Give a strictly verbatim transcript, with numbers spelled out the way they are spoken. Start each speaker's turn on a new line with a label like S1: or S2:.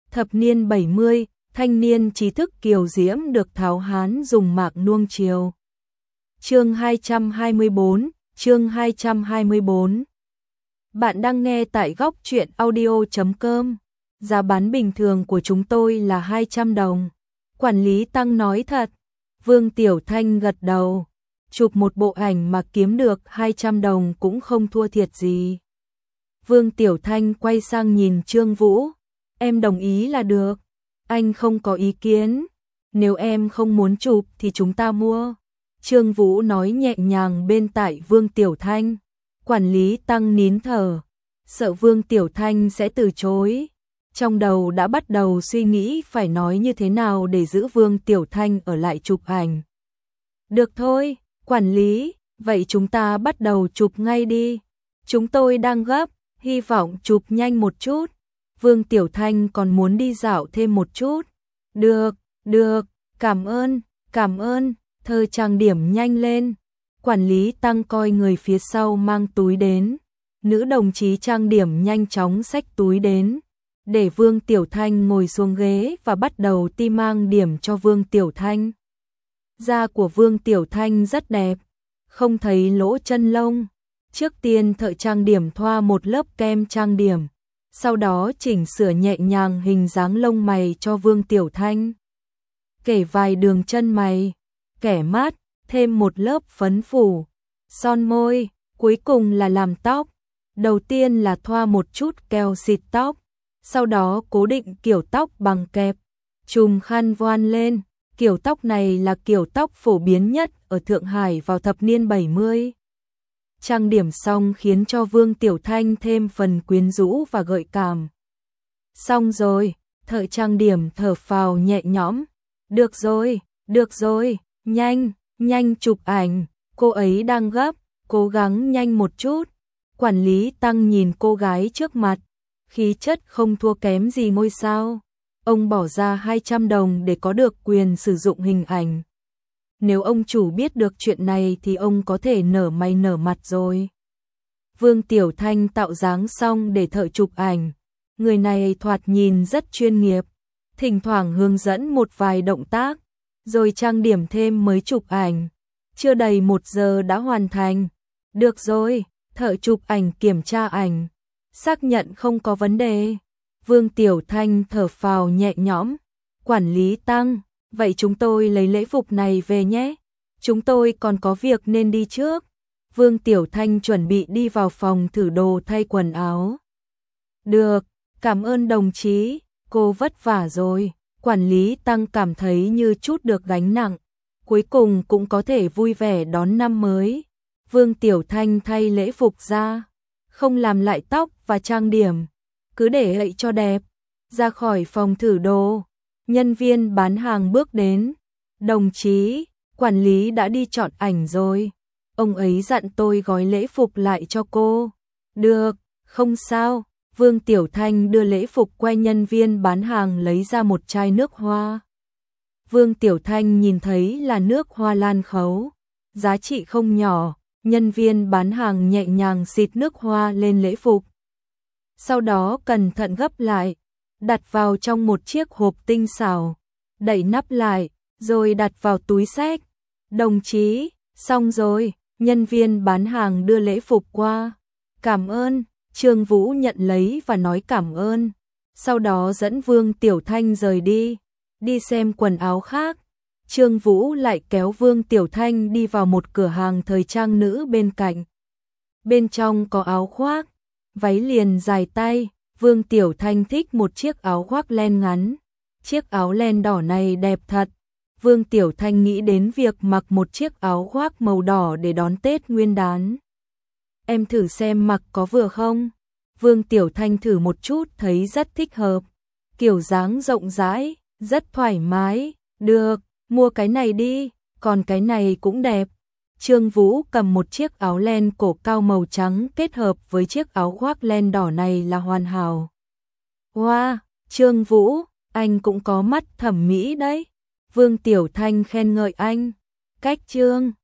S1: Thập niên bảy mươi, thanh niên trí thức kiều diễm được tháo hán dùng mạc nuông chiều. Chương hai trăm hai mươi bốn, chương hai trăm hai mươi bốn. Bạn đang nghe tại góc truyện audio chấm com. Giá bán bình thường của chúng tôi là hai trăm đồng. Quản lý Tăng nói thật. Vương Tiểu Thanh gật đầu. Chụp một bộ ảnh mà kiếm được hai trăm đồng cũng không thua thiệt gì. Vương Tiểu Thanh quay sang nhìn Trương Vũ. Em đồng ý là được. Anh không có ý kiến. Nếu em không muốn chụp thì chúng ta mua. Trương Vũ nói nhẹ nhàng bên tai Vương Tiểu Thanh. Quản lý Tăng nín thở. Sợ Vương Tiểu Thanh sẽ từ chối. Trong đầu đã bắt đầu suy nghĩ phải nói như thế nào để giữ Vương Tiểu Thanh ở lại chụp ảnh. Được thôi, quản lý, vậy chúng ta bắt đầu chụp ngay đi. Chúng tôi đang gấp, hy vọng chụp nhanh một chút. Vương Tiểu Thanh còn muốn đi dạo thêm một chút. Được, được, cảm ơn, cảm ơn, thơ trang điểm nhanh lên. Quản lý Tăng coi người phía sau mang túi đến. Nữ đồng chí trang điểm nhanh chóng xách túi đến. Để Vương Tiểu Thanh ngồi xuống ghế và bắt đầu ti mang điểm cho Vương Tiểu Thanh. Da của Vương Tiểu Thanh rất đẹp, không thấy lỗ chân lông. Trước tiên thợ trang điểm thoa một lớp kem trang điểm, sau đó chỉnh sửa nhẹ nhàng hình dáng lông mày cho Vương Tiểu Thanh. Kẻ vài đường chân mày, kẻ mắt, thêm một lớp phấn phủ, son môi, cuối cùng là làm tóc. Đầu tiên là thoa một chút keo xịt tóc, sau đó cố định kiểu tóc bằng kẹp, chùm khăn voan lên. Kiểu tóc này là kiểu tóc phổ biến nhất ở Thượng Hải vào thập niên bảy mươi. Trang điểm xong khiến cho Vương Tiểu Thanh thêm phần quyến rũ và gợi cảm. Xong rồi, thợ trang điểm thở phào nhẹ nhõm. Được rồi, được rồi, nhanh, nhanh chụp ảnh, cô ấy đang gấp, cố gắng nhanh một chút. Quản lý Tăng nhìn cô gái trước mặt, khí chất không thua kém gì ngôi sao. Ông bỏ ra hai trăm đồng để có được quyền sử dụng hình ảnh. Nếu ông chủ biết được chuyện này thì ông có thể nở mày nở mặt rồi. Vương Tiểu Thanh tạo dáng xong để thợ chụp ảnh. Người này thoạt nhìn rất chuyên nghiệp. Thỉnh thoảng hướng dẫn một vài động tác, rồi trang điểm thêm mới chụp ảnh. Chưa đầy một giờ đã hoàn thành. Được rồi, thợ chụp ảnh kiểm tra ảnh. Xác nhận không có vấn đề. Vương Tiểu Thanh thở phào nhẹ nhõm. Quản lý Tăng, vậy chúng tôi lấy lễ phục này về nhé. Chúng tôi còn có việc nên đi trước. Vương Tiểu Thanh chuẩn bị đi vào phòng thử đồ thay quần áo. Được, cảm ơn đồng chí, cô vất vả rồi. Quản lý Tăng cảm thấy như chút được gánh nặng. Cuối cùng cũng có thể vui vẻ đón năm mới. Vương Tiểu Thanh thay lễ phục ra, không làm lại tóc và trang điểm. Cứ để vậy cho đẹp. Ra khỏi phòng thử đồ, nhân viên bán hàng bước đến. Đồng chí, quản lý đã đi chọn ảnh rồi. Ông ấy dặn tôi gói lễ phục lại cho cô. Được, không sao. Vương Tiểu Thanh đưa lễ phục qua nhân viên bán hàng lấy ra một chai nước hoa. Vương Tiểu Thanh nhìn thấy là nước hoa lan khấu. Giá trị không nhỏ. Nhân viên bán hàng nhẹ nhàng xịt nước hoa lên lễ phục. Sau đó cẩn thận gấp lại, đặt vào trong một chiếc hộp tinh xảo, đậy nắp lại, rồi đặt vào túi xách. Đồng chí, xong rồi, nhân viên bán hàng đưa lễ phục qua. Cảm ơn, Trương Vũ nhận lấy và nói cảm ơn. Sau đó dẫn Vương Tiểu Thanh rời đi, đi xem quần áo khác. Trương Vũ lại kéo Vương Tiểu Thanh đi vào một cửa hàng thời trang nữ bên cạnh. Bên trong có áo khoác, váy liền dài tay. Vương Tiểu Thanh thích một chiếc áo khoác len ngắn. Chiếc áo len đỏ này đẹp thật. Vương Tiểu Thanh nghĩ đến việc mặc một chiếc áo khoác màu đỏ để đón Tết Nguyên đán. Em thử xem mặc có vừa không? Vương Tiểu Thanh thử một chút thấy rất thích hợp. Kiểu dáng rộng rãi, rất thoải mái. Được, mua cái này đi, còn cái này cũng đẹp. Trương Vũ cầm một chiếc áo len cổ cao màu trắng kết hợp với chiếc áo khoác len đỏ này là hoàn hảo. Wow, Trương Vũ, anh cũng có mắt thẩm mỹ đấy. Vương Tiểu Thanh khen ngợi anh. Cách Trương